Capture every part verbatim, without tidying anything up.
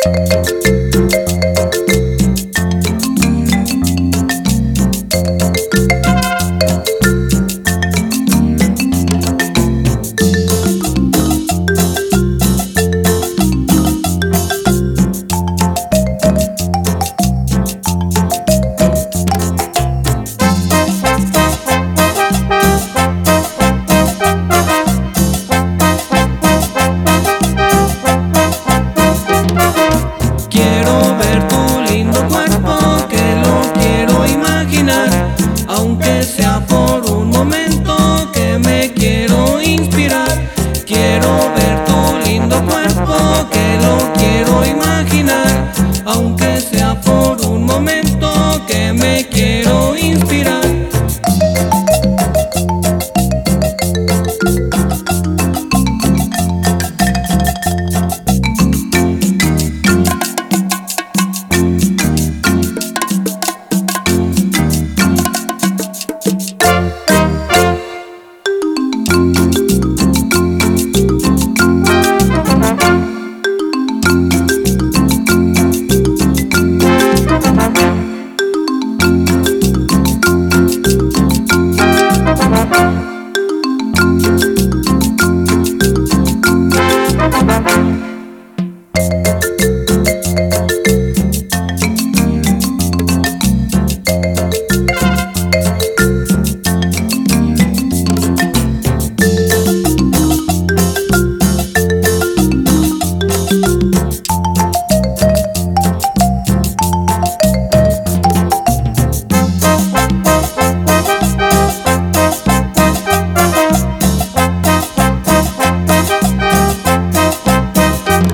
Quiero ver tu lindo cuerpo, que lo quiero imaginar, aunque sea por un momento que me quiero inspirar. Quiero ver tu lindo cuerpo, que lo quiero imaginar, aunque sea por un momento que me quiero inspirar.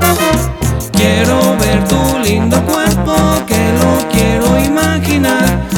Quiero ver tu lindo cuerpo, que lo quiero imaginar,